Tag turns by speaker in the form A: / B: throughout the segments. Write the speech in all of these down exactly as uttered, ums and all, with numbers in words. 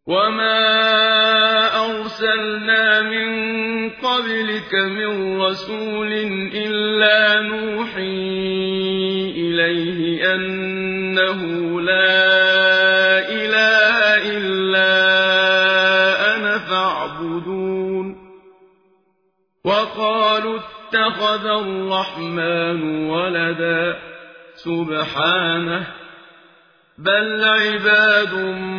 A: وما أرسلنا من قبلك من رسول إلا نوحي إليه أنه لا إله إلا أنا فاعبدون وقالوا اتخذ الرحمن ولدا سبحانه بل عباد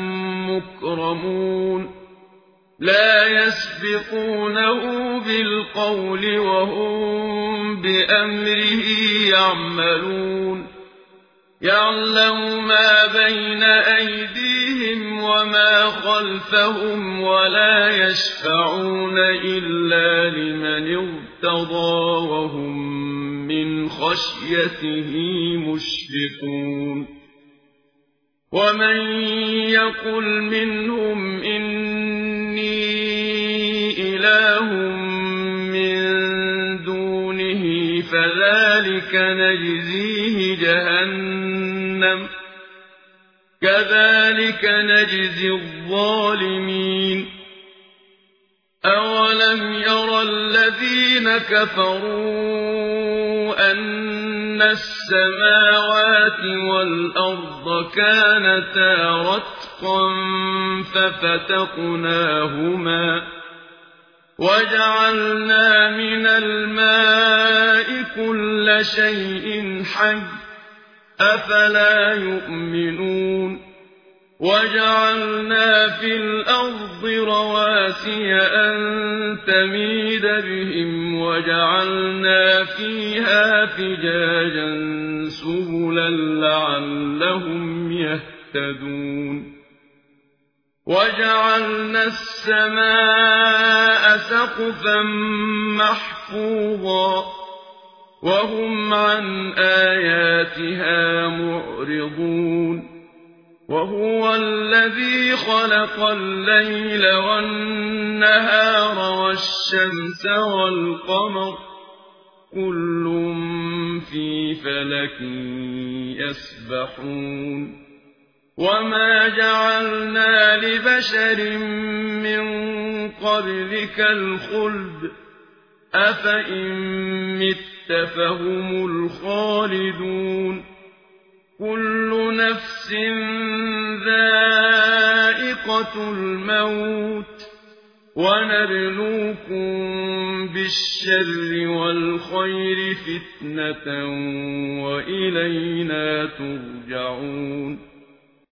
A: مكرمون لا يسبقونه بالقول وهم بأمره يعملون يعلم ما بين أيديهم وما خلفهم ولا يشفعون إلا لمن ارتضى وهم من خشيته مشفقون ومن يقل منهم إني إله من دونه فذلك نجزيه جهنم كذلك نجزي الظالمين أولم يرى الذين كفروا أن السماوات والأرض كانتا رتقا ففتقناهما وجعلنا من الماء كل شيء حي أفلا يؤمنون وجعلنا في الأرض رواسي أن تميد بهم وجعلنا فيها فجاجا سبلا لعلهم يهتدون وجعلنا السماء سقفا محفوظا وهم عن آياتها معرضون وهو الذي خلق الليل والنهار والشمس والقمر كل في فلك يسبحون وما جعلنا لبشر من قبلك الخلد أفإن مت فهم الخالدون كل نفس ذائقة الموت ونبلوكم بالشر والخير فتنة وإلينا ترجعون